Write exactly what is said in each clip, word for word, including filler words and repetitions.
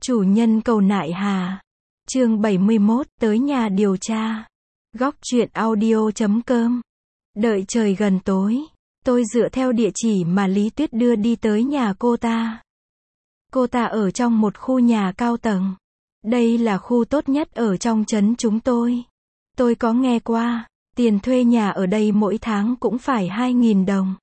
Chủ nhân cầu nại hà. Chương bảy mươi mốt, tới nhà điều tra. Góc truyện audio chấm com. Đợi trời gần tối, tôi dựa theo địa chỉ mà Lý Tuyết đưa đi tới nhà cô ta. Cô ta ở trong một khu nhà cao tầng. Đây là khu tốt nhất ở trong trấn chúng tôi. Tôi có nghe qua, tiền thuê nhà ở đây mỗi tháng cũng phải hai nghìn đồng.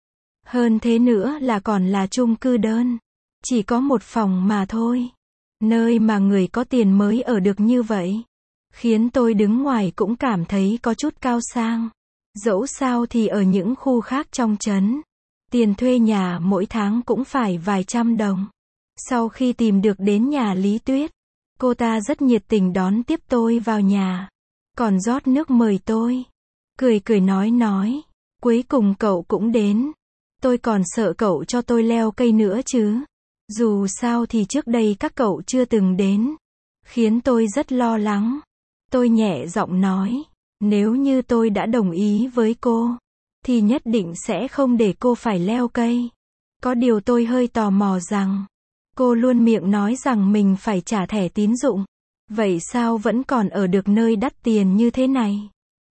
Hơn thế nữa là còn là chung cư đơn. Chỉ có một phòng mà thôi. Nơi mà người có tiền mới ở được như vậy. Khiến tôi đứng ngoài cũng cảm thấy có chút cao sang. Dẫu sao thì ở những khu khác trong trấn, tiền thuê nhà mỗi tháng cũng phải vài trăm đồng. Sau khi tìm được đến nhà Lý Tuyết, cô ta rất nhiệt tình đón tiếp tôi vào nhà. Còn rót nước mời tôi. Cười cười nói nói. Cuối cùng cậu cũng đến. Tôi còn sợ cậu cho tôi leo cây nữa chứ. Dù sao thì trước đây các cậu chưa từng đến. Khiến tôi rất lo lắng. Tôi nhẹ giọng nói. Nếu như tôi đã đồng ý với cô, thì nhất định sẽ không để cô phải leo cây. Có điều tôi hơi tò mò rằng, cô luôn miệng nói rằng mình phải trả thẻ tín dụng. Vậy sao vẫn còn ở được nơi đắt tiền như thế này?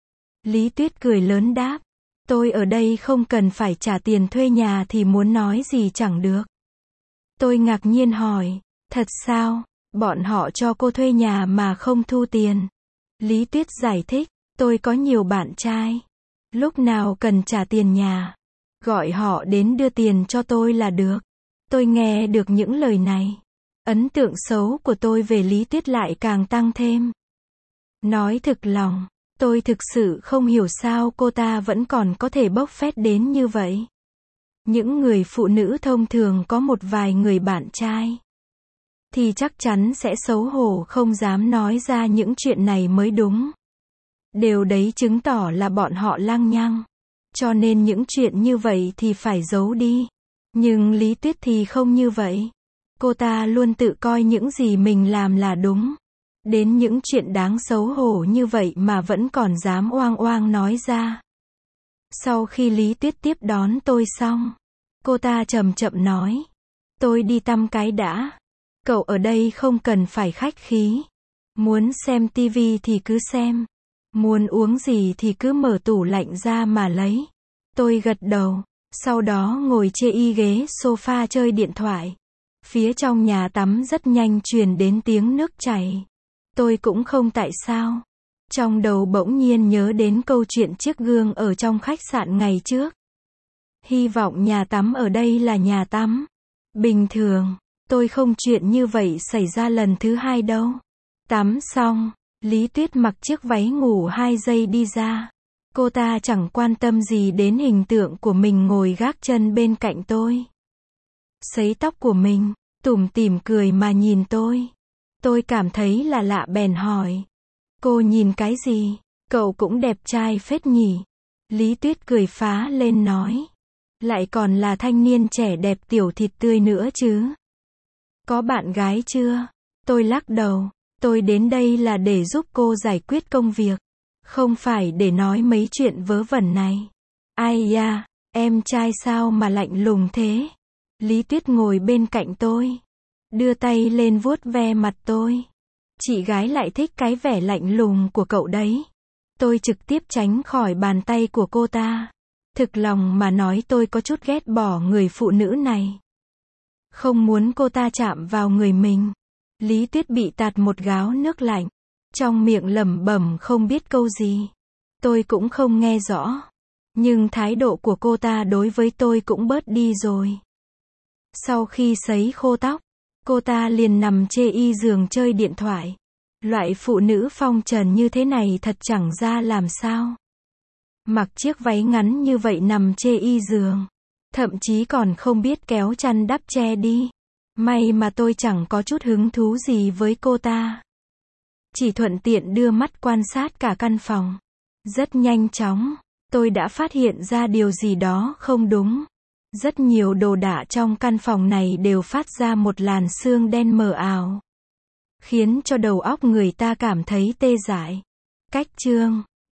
Lý Tuyết cười lớn đáp. Tôi ở đây không cần phải trả tiền thuê nhà thì muốn nói gì chẳng được. Tôi ngạc nhiên hỏi, thật sao? Bọn họ cho cô thuê nhà mà không thu tiền. Lý Tuyết giải thích, tôi có nhiều bạn trai. Lúc nào cần trả tiền nhà, gọi họ đến đưa tiền cho tôi là được. Tôi nghe được những lời này. Ấn tượng xấu của tôi về Lý Tuyết lại càng tăng thêm. Nói thực lòng, tôi thực sự không hiểu sao cô ta vẫn còn có thể bốc phét đến như vậy. Những người phụ nữ thông thường có một vài người bạn trai, thì chắc chắn sẽ xấu hổ không dám nói ra những chuyện này mới đúng. Điều đấy chứng tỏ là bọn họ lăng nhăng. Cho nên những chuyện như vậy thì phải giấu đi. Nhưng Lý Tuyết thì không như vậy. Cô ta luôn tự coi những gì mình làm là đúng. Đến những chuyện đáng xấu hổ như vậy mà vẫn còn dám oang oang nói ra. Sau khi Lý Tuyết tiếp đón tôi xong, cô ta chậm chậm nói. Tôi đi tăm cái đã. Cậu ở đây không cần phải khách khí. Muốn xem tivi thì cứ xem. Muốn uống gì thì cứ mở tủ lạnh ra mà lấy. Tôi gật đầu. Sau đó ngồi chê y ghế sofa chơi điện thoại. Phía trong nhà tắm rất nhanh truyền đến tiếng nước chảy. Tôi cũng không tại sao. Trong đầu bỗng nhiên nhớ đến câu chuyện chiếc gương ở trong khách sạn ngày trước. Hy vọng nhà tắm ở đây là nhà tắm bình thường. Tôi không chuyện như vậy xảy ra lần thứ hai đâu. Tắm xong, Lý Tuyết mặc chiếc váy ngủ hai giây đi ra. Cô ta chẳng quan tâm gì đến hình tượng của mình ngồi gác chân bên cạnh tôi. Sấy tóc của mình, tủm tỉm cười mà nhìn tôi. Tôi cảm thấy là lạ bèn hỏi. Cô nhìn cái gì? Cậu cũng đẹp trai phết nhỉ? Lý Tuyết cười phá lên nói. Lại còn là thanh niên trẻ đẹp tiểu thịt tươi nữa chứ. Có bạn gái chưa? Tôi lắc đầu. Tôi đến đây là để giúp cô giải quyết công việc. Không phải để nói mấy chuyện vớ vẩn này. Ai da, em trai sao mà lạnh lùng thế? Lý Tuyết ngồi bên cạnh tôi. Đưa tay lên vuốt ve mặt tôi. Chị gái lại thích cái vẻ lạnh lùng của cậu đấy. Tôi trực tiếp tránh khỏi bàn tay của cô ta. Thực lòng mà nói tôi có chút ghét bỏ người phụ nữ này. Không muốn cô ta chạm vào người mình. Lý Tuyết bị tạt một gáo nước lạnh. Trong miệng lẩm bẩm không biết câu gì. Tôi cũng không nghe rõ. Nhưng thái độ của cô ta đối với tôi cũng bớt đi rồi. Sau khi sấy khô tóc, cô ta liền nằm chê y giường chơi điện thoại. Loại phụ nữ phong trần như thế này thật chẳng ra làm sao. Mặc chiếc váy ngắn như vậy nằm chê y giường. Thậm chí còn không biết kéo chăn đắp che đi. May mà tôi chẳng có chút hứng thú gì với cô ta. Chỉ thuận tiện đưa mắt quan sát cả căn phòng. Rất nhanh chóng, tôi đã phát hiện ra điều gì đó không đúng. Rất nhiều đồ đạc trong căn phòng này đều phát ra một làn sương đen mờ ảo. Khiến cho đầu óc người ta cảm thấy tê dại. Cách chương